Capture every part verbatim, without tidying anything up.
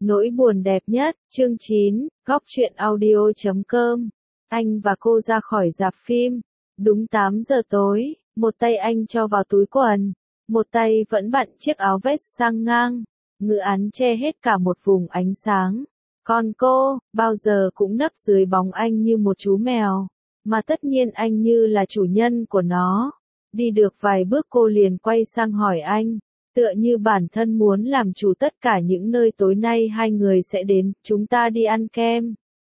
Nỗi buồn đẹp nhất, chương chín, góc truyện audio chấm com. Anh và cô ra khỏi rạp phim. Đúng tám giờ tối, một tay anh cho vào túi quần, một tay vẫn bận chiếc áo vest sang ngang. Ngữ án che hết cả một vùng ánh sáng. Còn cô, bao giờ cũng nấp dưới bóng anh như một chú mèo. Mà tất nhiên anh như là chủ nhân của nó. Đi được vài bước cô liền quay sang hỏi anh. Tựa như bản thân muốn làm chủ tất cả những nơi tối nay hai người sẽ đến, chúng ta đi ăn kem.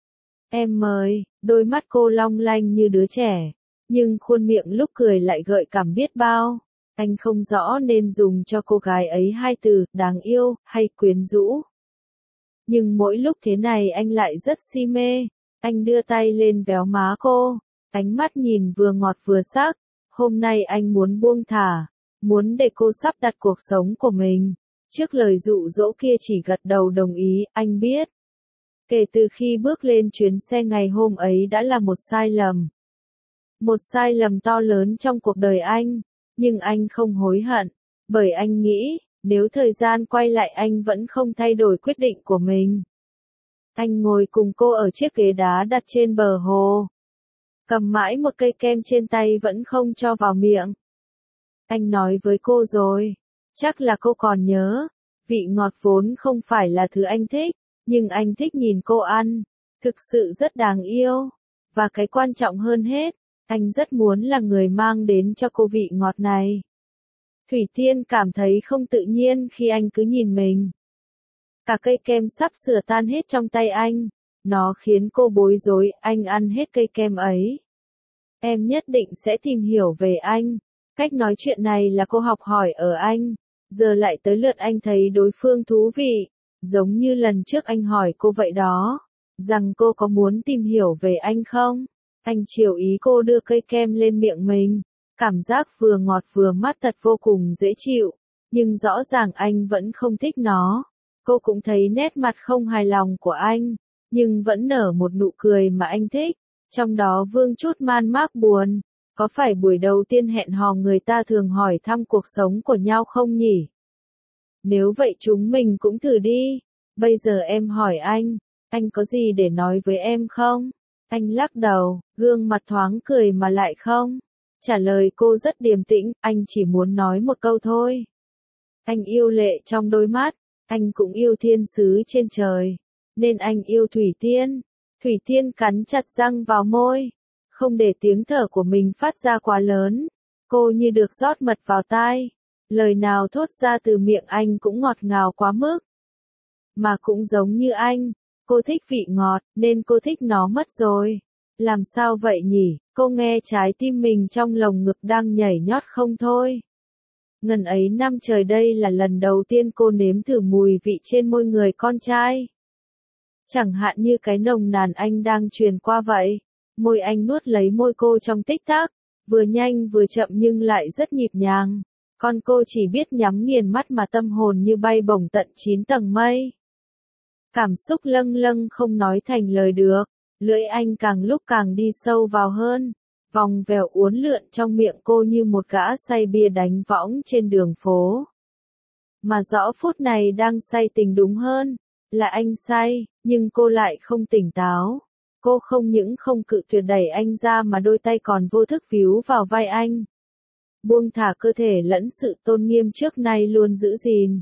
Em mời, đôi mắt cô long lanh như đứa trẻ, nhưng khuôn miệng lúc cười lại gợi cảm biết bao. Anh không rõ nên dùng cho cô gái ấy hai từ, đáng yêu, hay quyến rũ. Nhưng mỗi lúc thế này anh lại rất si mê. Anh đưa tay lên véo má cô, ánh mắt nhìn vừa ngọt vừa sắc. Hôm nay anh muốn buông thả. Muốn để cô sắp đặt cuộc sống của mình. Trước lời dụ dỗ kia chỉ gật đầu đồng ý, anh biết. Kể từ khi bước lên chuyến xe ngày hôm ấy đã là một sai lầm. Một sai lầm to lớn trong cuộc đời anh. Nhưng anh không hối hận. Bởi anh nghĩ, nếu thời gian quay lại anh vẫn không thay đổi quyết định của mình. Anh ngồi cùng cô ở chiếc ghế đá đặt trên bờ hồ. Cầm mãi một cây kem trên tay vẫn không cho vào miệng. Anh nói với cô rồi, chắc là cô còn nhớ, vị ngọt vốn không phải là thứ anh thích, nhưng anh thích nhìn cô ăn, thực sự rất đáng yêu, và cái quan trọng hơn hết, anh rất muốn là người mang đến cho cô vị ngọt này. Thủy Tiên cảm thấy không tự nhiên khi anh cứ nhìn mình. Cả cây kem sắp sửa tan hết trong tay anh, nó khiến cô bối rối, anh ăn hết cây kem ấy. Em nhất định sẽ tìm hiểu về anh. Cách nói chuyện này là cô học hỏi ở anh, giờ lại tới lượt anh thấy đối phương thú vị, giống như lần trước anh hỏi cô vậy đó, rằng cô có muốn tìm hiểu về anh không? Anh chiều ý cô đưa cây kem lên miệng mình, cảm giác vừa ngọt vừa mát thật vô cùng dễ chịu, nhưng rõ ràng anh vẫn không thích nó. Cô cũng thấy nét mặt không hài lòng của anh, nhưng vẫn nở một nụ cười mà anh thích, trong đó vương chút man mác buồn. Có phải buổi đầu tiên hẹn hò người ta thường hỏi thăm cuộc sống của nhau không nhỉ? Nếu vậy chúng mình cũng thử đi. Bây giờ em hỏi anh, anh có gì để nói với em không? Anh lắc đầu, gương mặt thoáng cười mà lại không. Trả lời cô rất điềm tĩnh, anh chỉ muốn nói một câu thôi. Anh yêu lệ trong đôi mắt, anh cũng yêu thiên sứ trên trời. Nên anh yêu Thủy Tiên. Thủy Tiên cắn chặt răng vào môi. Không để tiếng thở của mình phát ra quá lớn. Cô như được rót mật vào tai. Lời nào thốt ra từ miệng anh cũng ngọt ngào quá mức. Mà cũng giống như anh, cô thích vị ngọt, nên cô thích nó mất rồi. Làm sao vậy nhỉ? Cô nghe trái tim mình trong lồng ngực đang nhảy nhót không thôi. Ngần ấy năm trời đây là lần đầu tiên cô nếm thử mùi vị trên môi người con trai. Chẳng hạn như cái nồng nàn anh đang truyền qua vậy. Môi anh nuốt lấy môi cô trong tích tắc, vừa nhanh vừa chậm nhưng lại rất nhịp nhàng. Còn cô chỉ biết nhắm nghiền mắt mà tâm hồn như bay bổng tận chín tầng mây. Cảm xúc lâng lâng không nói thành lời được, lưỡi anh càng lúc càng đi sâu vào hơn, vòng vèo uốn lượn trong miệng cô như một gã say bia đánh võng trên đường phố. Mà rõ phút này đang say tình đúng hơn, là anh say, nhưng cô lại không tỉnh táo. Cô không những không cự tuyệt đẩy anh ra mà đôi tay còn vô thức víu vào vai anh. Buông thả cơ thể lẫn sự tôn nghiêm trước nay luôn giữ gìn.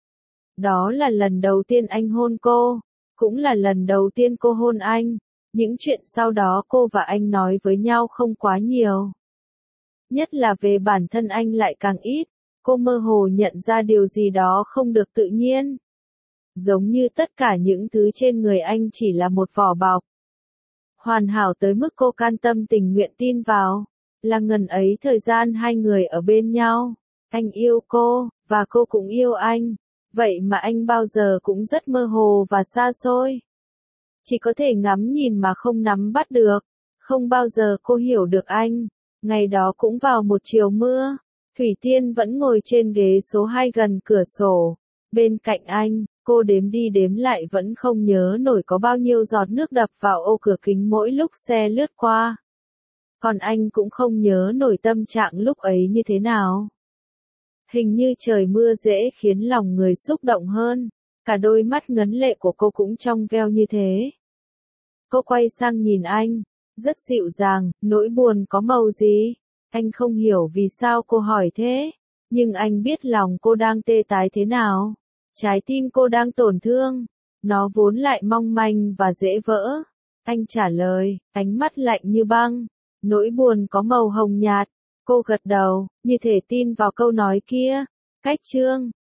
Đó là lần đầu tiên anh hôn cô, cũng là lần đầu tiên cô hôn anh. Những chuyện sau đó cô và anh nói với nhau không quá nhiều. Nhất là về bản thân anh lại càng ít, cô mơ hồ nhận ra điều gì đó không được tự nhiên. Giống như tất cả những thứ trên người anh chỉ là một vỏ bọc. Hoàn hảo tới mức cô can tâm tình nguyện tin vào, là ngần ấy thời gian hai người ở bên nhau, anh yêu cô, và cô cũng yêu anh, vậy mà anh bao giờ cũng rất mơ hồ và xa xôi. Chỉ có thể ngắm nhìn mà không nắm bắt được, không bao giờ cô hiểu được anh. Ngày đó cũng vào một chiều mưa, Thủy Tiên vẫn ngồi trên ghế số hai gần cửa sổ, bên cạnh anh. Cô đếm đi đếm lại vẫn không nhớ nổi có bao nhiêu giọt nước đập vào ô cửa kính mỗi lúc xe lướt qua. Còn anh cũng không nhớ nổi tâm trạng lúc ấy như thế nào. Hình như trời mưa dễ khiến lòng người xúc động hơn. Cả đôi mắt ngấn lệ của cô cũng trong veo như thế. Cô quay sang nhìn anh, rất dịu dàng, nỗi buồn có màu gì? Anh không hiểu vì sao cô hỏi thế, nhưng anh biết lòng cô đang tê tái thế nào. Trái tim cô đang tổn thương, nó vốn lại mong manh và dễ vỡ. Anh trả lời, ánh mắt lạnh như băng, nỗi buồn có màu hồng nhạt. Cô gật đầu, như thể tin vào câu nói kia. Cách chương